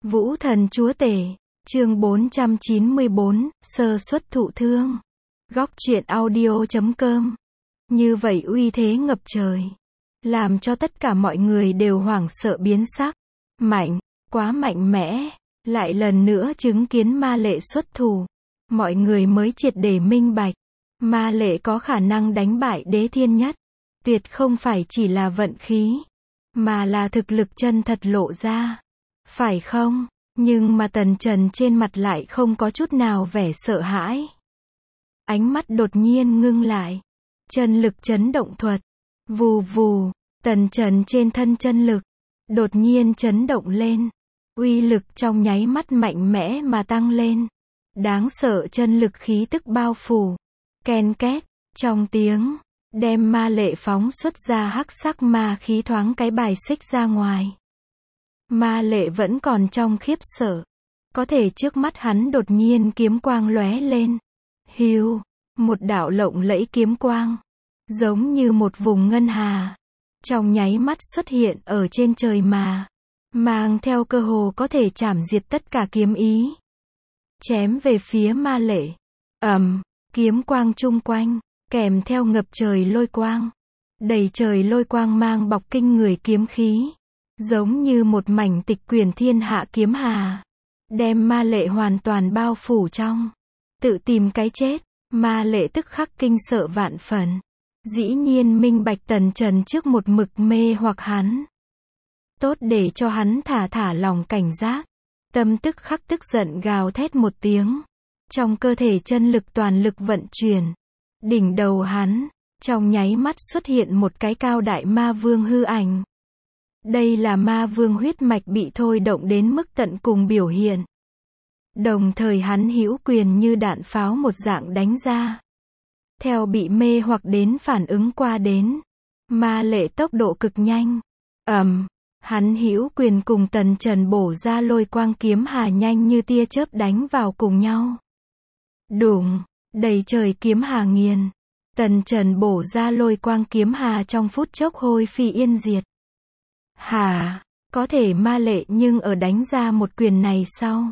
Vũ thần chúa tể, chương 494, sơ suất thụ thương. Góc truyện audio.com. Như vậy uy thế ngập trời, làm cho tất cả mọi người đều hoảng sợ biến sắc. Mạnh, quá mạnh mẽ, lại lần nữa chứng kiến ma lệ xuất thủ. Mọi người mới triệt để minh bạch, ma lệ có khả năng đánh bại đế thiên nhất. Tuyệt không phải chỉ là vận khí, mà là thực lực chân thật lộ ra. Phải không? Nhưng mà Tần Trần trên mặt lại không có chút nào vẻ sợ hãi. Ánh mắt đột nhiên ngưng lại. Chân lực chấn động thuật. Vù vù, Tần Trần trên thân chân lực đột nhiên chấn động lên. Uy lực trong nháy mắt mạnh mẽ mà tăng lên. Đáng sợ chân lực khí tức bao phủ. Ken két, trong tiếng, đem ma lệ phóng xuất ra hắc sắc ma khí thoáng cái bài xích ra ngoài. Ma lệ vẫn còn trong khiếp sợ. Có thể trước mắt hắn đột nhiên kiếm quang lóe lên. Hiu, một đạo lộng lẫy kiếm quang, giống như một vùng ngân hà, trong nháy mắt xuất hiện ở trên trời mà, mang theo cơ hồ có thể chảm diệt tất cả kiếm ý. Chém về phía ma lệ. Kiếm quang chung quanh, kèm theo ngập trời lôi quang. Đầy trời lôi quang mang bọc kinh người kiếm khí. Giống như một mảnh tịch quyển thiên hạ kiếm hà. Đem ma lệ hoàn toàn bao phủ trong. Tự tìm cái chết, ma lệ tức khắc kinh sợ vạn phần. Dĩ nhiên minh bạch Tần Trần trước một mực mê hoặc hắn. Tốt để cho hắn thả lòng cảnh giác. Tâm tức khắc tức giận gào thét một tiếng. Trong cơ thể chân lực toàn lực vận chuyển. Đỉnh đầu hắn, trong nháy mắt xuất hiện một cái cao đại ma vương hư ảnh. Đây là ma vương huyết mạch bị thôi động đến mức tận cùng biểu hiện. Đồng thời hắn hữu quyền như đạn pháo một dạng đánh ra. Theo bị mê hoặc đến phản ứng qua đến. Ma lệ tốc độ cực nhanh. Hắn hữu quyền cùng Tần Trần bổ ra lôi quang kiếm hà nhanh như tia chớp đánh vào cùng nhau. Đùng, đầy trời kiếm hà nghiền. Tần Trần bổ ra lôi quang kiếm hà trong phút chốc hôi phi yên diệt. Có thể ma lệ nhưng ở đánh ra một quyền này sau.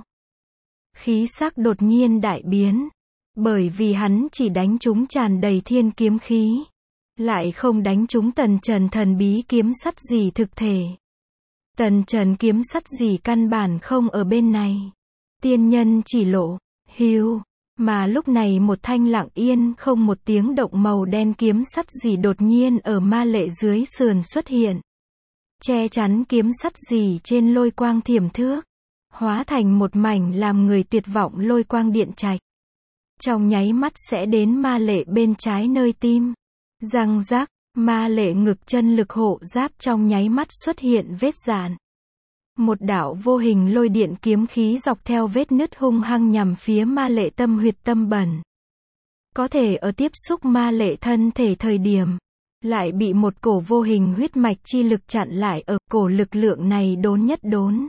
Khí sắc đột nhiên đại biến. Bởi vì hắn chỉ đánh trúng tràn đầy thiên kiếm khí. Lại không đánh trúng Tần Trần thần bí kiếm sắt gì thực thể. Tần Trần kiếm sắt gì căn bản không ở bên này. Tiên nhân chỉ lộ, hiu. Mà lúc này một thanh lặng yên không một tiếng động màu đen kiếm sắt gì đột nhiên ở ma lệ dưới sườn xuất hiện. Che chắn kiếm sắt gì trên lôi quang thiểm thước. Hóa thành một mảnh làm người tuyệt vọng lôi quang điện trạch. Trong nháy mắt sẽ đến ma lệ bên trái nơi tim. Răng rác, ma lệ ngực chân lực hộ giáp trong nháy mắt xuất hiện vết rạn. Một đạo vô hình lôi điện kiếm khí dọc theo vết nứt hung hăng nhằm phía ma lệ tâm huyệt tâm bẩn. Có thể ở tiếp xúc ma lệ thân thể thời điểm, lại bị một cổ vô hình huyết mạch chi lực chặn lại ở cổ lực lượng này đốn nhất đốn.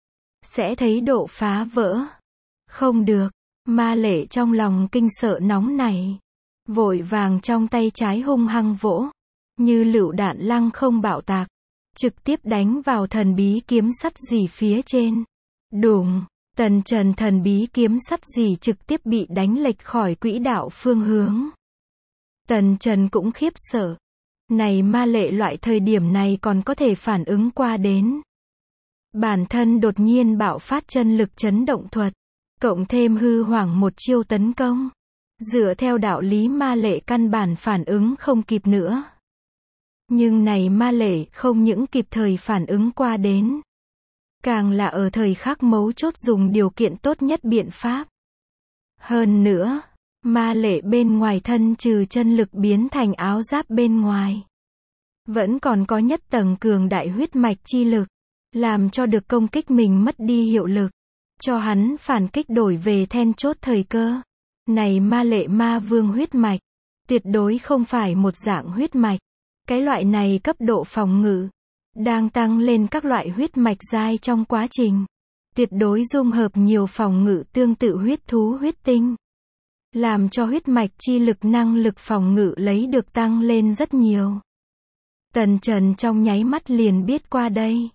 Sẽ thấy độ phá vỡ. Không được, ma lệ trong lòng kinh sợ nóng này. Vội vàng trong tay trái hung hăng vỗ. Như lựu đạn lăng không bạo tạc. Trực tiếp đánh vào thần bí kiếm sắt gì phía trên. Đùng, Tần Trần thần bí kiếm sắt gì trực tiếp bị đánh lệch khỏi quỹ đạo phương hướng. Tần Trần cũng khiếp sợ. Này ma lệ loại thời điểm này còn có thể phản ứng qua đến. Bản thân đột nhiên bạo phát chân lực chấn động thuật. Cộng thêm hư hoảng một chiêu tấn công. Dựa theo đạo lý ma lệ căn bản phản ứng không kịp nữa. Nhưng này ma lệ không những kịp thời phản ứng qua đến. Càng là ở thời khắc mấu chốt dùng điều kiện tốt nhất biện pháp. Hơn nữa, ma lệ bên ngoài thân trừ chân lực biến thành áo giáp bên ngoài. Vẫn còn có nhất tầng cường đại huyết mạch chi lực. Làm cho được công kích mình mất đi hiệu lực. Cho hắn phản kích đổi về then chốt thời cơ. Này ma lệ ma vương huyết mạch. Tuyệt đối không phải một dạng huyết mạch. Cái loại này cấp độ phòng ngự. Đang tăng lên các loại huyết mạch giai trong quá trình. Tuyệt đối dung hợp nhiều phòng ngự tương tự huyết thú huyết tinh. Làm cho huyết mạch chi lực năng lực phòng ngự lấy được tăng lên rất nhiều. Tần Trần trong nháy mắt liền biết qua đây.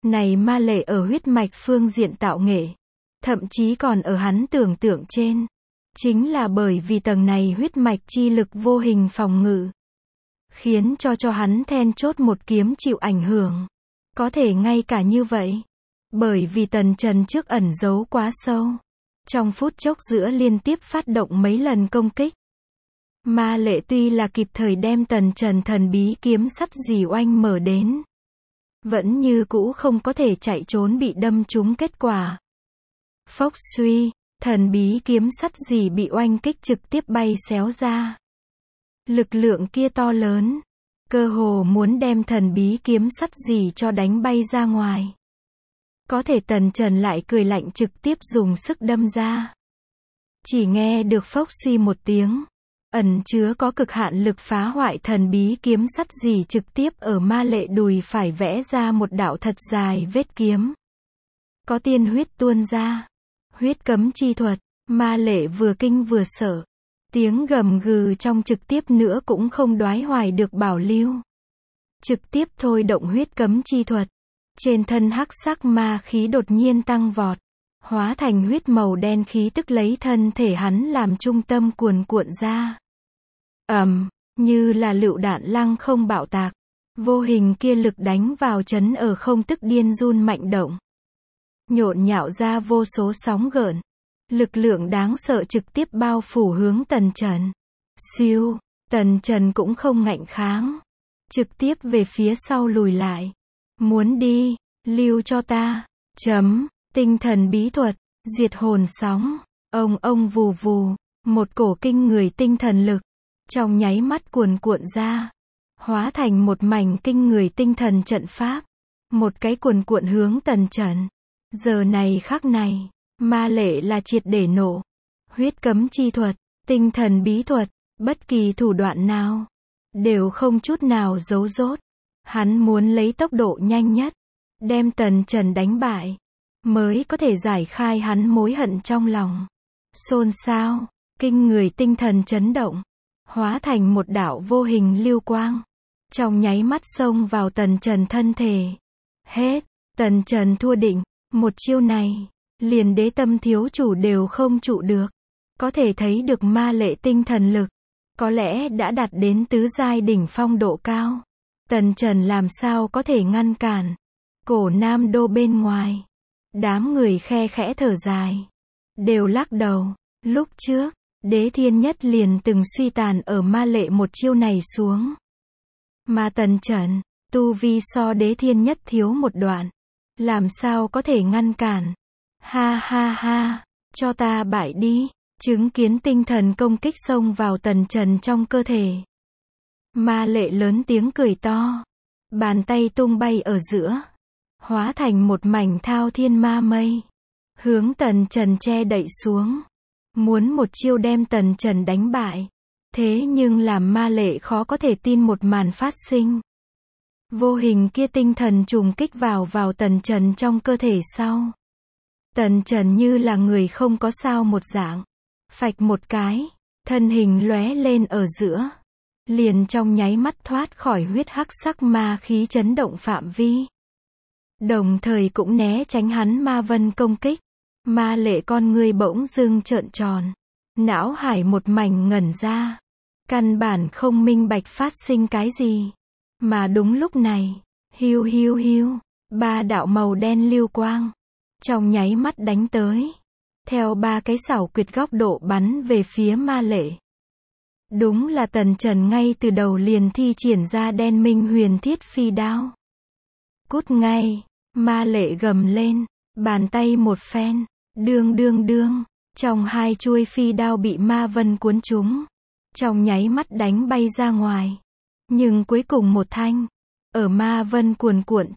Này ma lệ ở huyết mạch phương diện tạo nghệ, thậm chí còn ở hắn tưởng tượng trên. Chính là bởi vì tầng này huyết mạch chi lực vô hình phòng ngự, khiến cho hắn then chốt một kiếm chịu ảnh hưởng. Có thể ngay cả như vậy, bởi vì Tần Trần trước ẩn giấu quá sâu, trong phút chốc giữa liên tiếp phát động mấy lần công kích. Ma lệ tuy là kịp thời đem Tần Trần thần bí kiếm sắt dì oanh mở đến, vẫn như cũ không có thể chạy trốn bị đâm trúng kết quả. Phốc suy, thần bí kiếm sắt dì bị oanh kích trực tiếp bay xéo ra. Lực lượng kia to lớn, cơ hồ muốn đem thần bí kiếm sắt dì cho đánh bay ra ngoài. Có thể Tần Trần lại cười lạnh trực tiếp dùng sức đâm ra. Chỉ nghe được phốc suy một tiếng, ẩn chứa có cực hạn lực phá hoại thần bí kiếm sắt dì trực tiếp ở ma lệ đùi phải vẽ ra một đạo thật dài vết kiếm. Có tiên huyết tuôn ra. Huyết cấm chi thuật, ma lệ vừa kinh vừa sợ. Tiếng gầm gừ trong trực tiếp nữa cũng không đoái hoài được bảo lưu. Trực tiếp thôi động huyết cấm chi thuật. Trên thân hắc sắc ma khí đột nhiên tăng vọt, hóa thành huyết màu đen khí tức lấy thân thể hắn làm trung tâm cuồn cuộn ra. Như là lựu đạn lăng không bạo tạc, vô hình kia lực đánh vào chấn ở không tức điên run mạnh động. Nhộn nhạo ra vô số sóng gợn, lực lượng đáng sợ trực tiếp bao phủ hướng Tần Trần. Siêu, Tần Trần cũng không ngạnh kháng, trực tiếp về phía sau lùi lại. Muốn đi, lưu cho ta. Tinh thần bí thuật, diệt hồn sóng, ông vù vù, một cổ kinh người tinh thần lực, trong nháy mắt cuồn cuộn ra, hóa thành một mảnh kinh người tinh thần trận pháp, một cái cuồn cuộn hướng Tần Trần. Giờ này khắc này, ma lệ là triệt để nổ. Huyết cấm chi thuật, tinh thần bí thuật, bất kỳ thủ đoạn nào, đều không chút nào giấu dốt. Hắn muốn lấy tốc độ nhanh nhất, đem Tần Trần đánh bại, mới có thể giải khai hắn mối hận trong lòng. Xôn xao, kinh người tinh thần chấn động, hóa thành một đạo vô hình lưu quang, trong nháy mắt xông vào Tần Trần thân thể. Hết, Tần Trần thua định, một chiêu này, liền đế tâm thiếu chủ đều không trụ được. Có thể thấy được ma lệ tinh thần lực, có lẽ đã đạt đến tứ giai đỉnh phong độ cao. Tần Trần làm sao có thể ngăn cản. Cổ Nam Đô bên ngoài, đám người khe khẽ thở dài, đều lắc đầu. Lúc trước, Đế Thiên Nhất liền từng suy tàn ở ma lệ một chiêu này xuống. Mà Tần Trần, tu vi so Đế Thiên Nhất thiếu một đoạn, làm sao có thể ngăn cản. Ha ha ha, cho ta bại đi. Chứng kiến tinh thần công kích xông vào Tần Trần trong cơ thể, ma lệ lớn tiếng cười to, bàn tay tung bay ở giữa, hóa thành một mảnh thao thiên ma mây, hướng Tần Trần che đậy xuống, muốn một chiêu đem Tần Trần đánh bại. Thế nhưng làm ma lệ khó có thể tin một màn phát sinh. Vô hình kia tinh thần trùng kích vào Tần Trần trong cơ thể sau. Tần Trần như là người không có sao một dạng, phạch một cái, thân hình lóe lên ở giữa, liền trong nháy mắt thoát khỏi huyết hắc sắc ma khí chấn động phạm vi. Đồng thời cũng né tránh hắn ma vân công kích. Ma lệ con ngươi bỗng dưng trợn tròn, não hải một mảnh ngẩn ra, căn bản không minh bạch phát sinh cái gì. Mà đúng lúc này, hiu hiu hiu, ba đạo màu đen lưu quang, trong nháy mắt đánh tới, theo ba cái xảo quyệt góc độ bắn về phía ma lệ. Đúng là Tần Trần ngay từ đầu liền thi triển ra đen minh huyền thiết phi đao. Cút ngay, ma lệ gầm lên, bàn tay một phen, đương đương đương, trong hai chuôi phi đao bị ma vân cuốn trúng, trong nháy mắt đánh bay ra ngoài. Nhưng cuối cùng một thanh, ở ma vân cuồn cuộn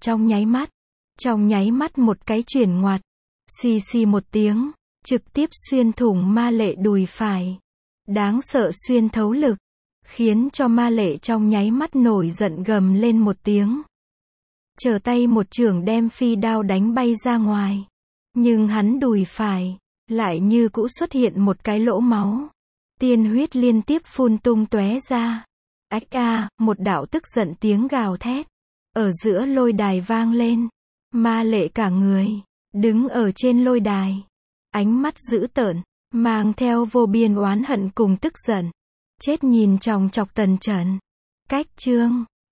trong nháy mắt một cái chuyển ngoặt, xì xì một tiếng, trực tiếp xuyên thủng ma lệ đùi phải. Đáng sợ xuyên thấu lực, khiến cho ma lệ trong nháy mắt nổi giận gầm lên một tiếng. Trở tay một chưởng đem phi đao đánh bay ra ngoài. Nhưng hắn đùi phải, lại như cũ xuất hiện một cái lỗ máu. Tiên huyết liên tiếp phun tung tóe ra. Ách a, một đạo tức giận tiếng gào thét, ở giữa lôi đài vang lên. ma lệ cả người, đứng ở trên lôi đài. Ánh mắt dữ tợn, mang theo vô biên oán hận cùng tức giận. Chết nhìn chòng chọc Tần Trần. Cách chương